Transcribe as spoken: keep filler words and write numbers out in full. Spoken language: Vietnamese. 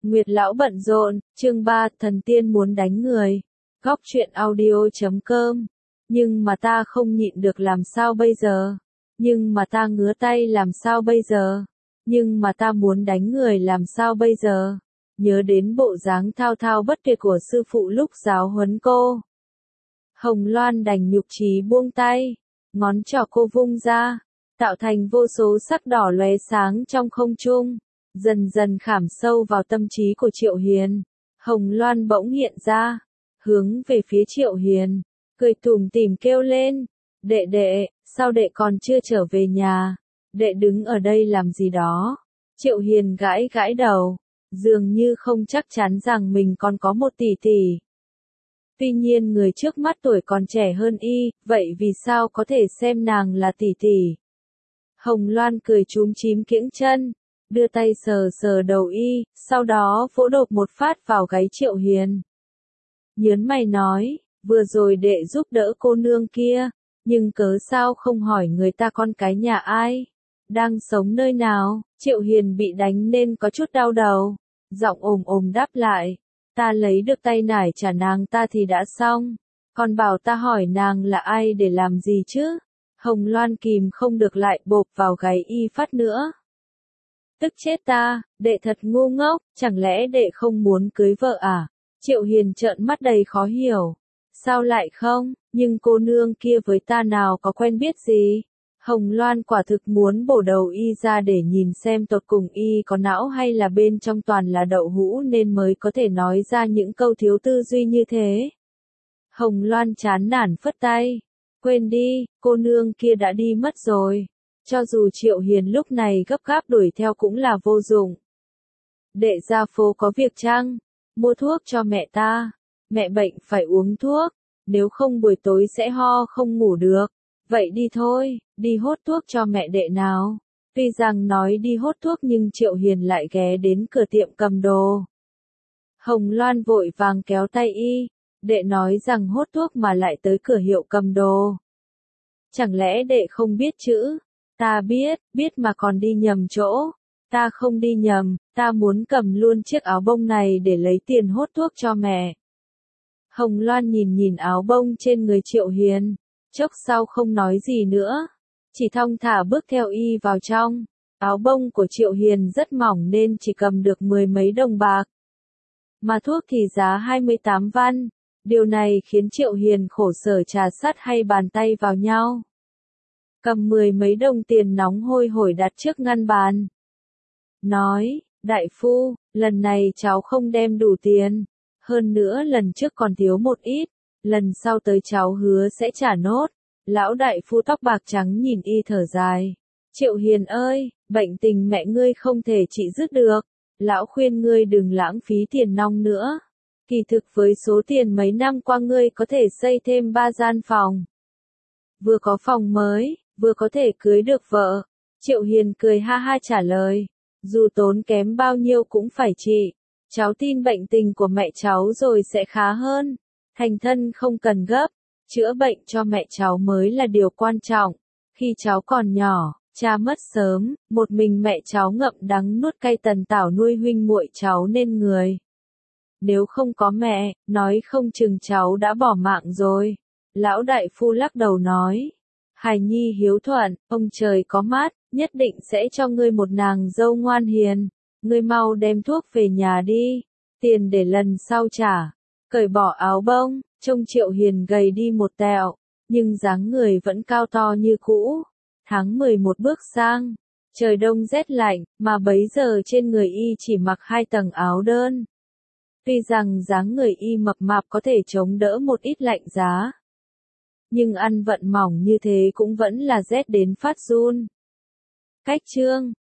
Nguyệt lão bận rộn, chương ba, thần tiên muốn đánh người. Góc truyện audio chấm com. Nhưng mà ta không nhịn được làm sao bây giờ? Nhưng mà ta ngứa tay làm sao bây giờ? Nhưng mà ta muốn đánh người làm sao bây giờ? Nhớ đến bộ dáng thao thao bất tuyệt của sư phụ lúc giáo huấn cô. Hồng Loan đành nhục trí buông tay, ngón trỏ cô vung ra, tạo thành vô số sắc đỏ lóe sáng trong không trung, dần dần khảm sâu vào tâm trí của Triệu Hiền. Hồng Loan bỗng hiện ra, hướng về phía Triệu Hiền, cười tủm tỉm kêu lên, đệ đệ, sao đệ còn chưa trở về nhà, đệ đứng ở đây làm gì đó? Triệu Hiền gãi gãi đầu, dường như không chắc chắn rằng mình còn có một tỷ tỷ. Tuy nhiên người trước mắt tuổi còn trẻ hơn y, vậy vì sao có thể xem nàng là tỷ tỷ? Hồng Loan cười chúm chím kiễng chân, đưa tay sờ sờ đầu y, sau đó vỗ đột một phát vào gáy Triệu Hiền. Nhớn mày nói, vừa rồi đệ giúp đỡ cô nương kia, nhưng cớ sao không hỏi người ta con cái nhà ai, đang sống nơi nào? Triệu Hiền bị đánh nên có chút đau đầu, giọng ồm ồm đáp lại, ta lấy được tay nải trả nàng ta thì đã xong, còn bảo ta hỏi nàng là ai để làm gì chứ? Hồng Loan kìm không được lại bộp vào gáy y phát nữa. Tức chết ta, đệ thật ngu ngốc, chẳng lẽ đệ không muốn cưới vợ à? Triệu Hiền trợn mắt đầy khó hiểu. Sao lại không, nhưng cô nương kia với ta nào có quen biết gì? Hồng Loan quả thực muốn bổ đầu y ra để nhìn xem tột cùng y có não hay là bên trong toàn là đậu hũ nên mới có thể nói ra những câu thiếu tư duy như thế. Hồng Loan chán nản phất tay. Quên đi, cô nương kia đã đi mất rồi. Cho dù Triệu Hiền lúc này gấp gáp đuổi theo cũng là vô dụng. Đệ ra phố có việc chăng? Mua thuốc cho mẹ ta. Mẹ bệnh phải uống thuốc, nếu không buổi tối sẽ ho không ngủ được. Vậy đi thôi, đi hốt thuốc cho mẹ đệ nào. Tuy rằng nói đi hốt thuốc nhưng Triệu Hiền lại ghé đến cửa tiệm cầm đồ. Hồng Loan vội vàng kéo tay y, đệ nói rằng hốt thuốc mà lại tới cửa hiệu cầm đồ. Chẳng lẽ đệ không biết chữ? Ta biết, biết mà còn đi nhầm chỗ. Ta không đi nhầm, ta muốn cầm luôn chiếc áo bông này để lấy tiền hốt thuốc cho mẹ. Hồng Loan nhìn nhìn áo bông trên người Triệu Hiền, chốc sau không nói gì nữa, chỉ thong thả bước theo y vào trong. Áo bông của Triệu Hiền rất mỏng nên chỉ cầm được mười mấy đồng bạc. Mà thuốc thì giá hai mươi tám văn, điều này khiến Triệu Hiền khổ sở trà sắt hay bàn tay vào nhau. Cầm mười mấy đồng tiền nóng hôi hổi đặt trước ngăn bàn. Nói, đại phu, lần này cháu không đem đủ tiền, hơn nữa lần trước còn thiếu một ít, lần sau tới cháu hứa sẽ trả nốt. Lão đại phu tóc bạc trắng nhìn y thở dài. Triệu Hiền ơi, bệnh tình mẹ ngươi không thể trị dứt được, lão khuyên ngươi đừng lãng phí tiền nong nữa. Kỳ thực với số tiền mấy năm qua ngươi có thể xây thêm ba gian phòng. Vừa có phòng mới, vừa có thể cưới được vợ. Triệu Hiền cười ha ha trả lời, dù tốn kém bao nhiêu cũng phải trị. Cháu tin bệnh tình của mẹ cháu rồi sẽ khá hơn. Thành thân không cần gấp, chữa bệnh cho mẹ cháu mới là điều quan trọng. Khi cháu còn nhỏ, cha mất sớm, một mình mẹ cháu ngậm đắng nuốt cay tần tảo nuôi huynh muội cháu nên người. Nếu không có mẹ, nói không chừng cháu đã bỏ mạng rồi. Lão đại phu lắc đầu nói, hài nhi hiếu thuận, ông trời có mắt, nhất định sẽ cho ngươi một nàng dâu ngoan hiền. Ngươi mau đem thuốc về nhà đi, tiền để lần sau trả. Cởi bỏ áo bông, trông Triệu Hiền gầy đi một tẹo, nhưng dáng người vẫn cao to như cũ. Tháng mười một bước sang, trời đông rét lạnh, mà bấy giờ trên người y chỉ mặc hai tầng áo đơn. Tuy rằng dáng người y mập mạp có thể chống đỡ một ít lạnh giá, nhưng ăn vận mỏng như thế cũng vẫn là rét đến phát run. Cách chương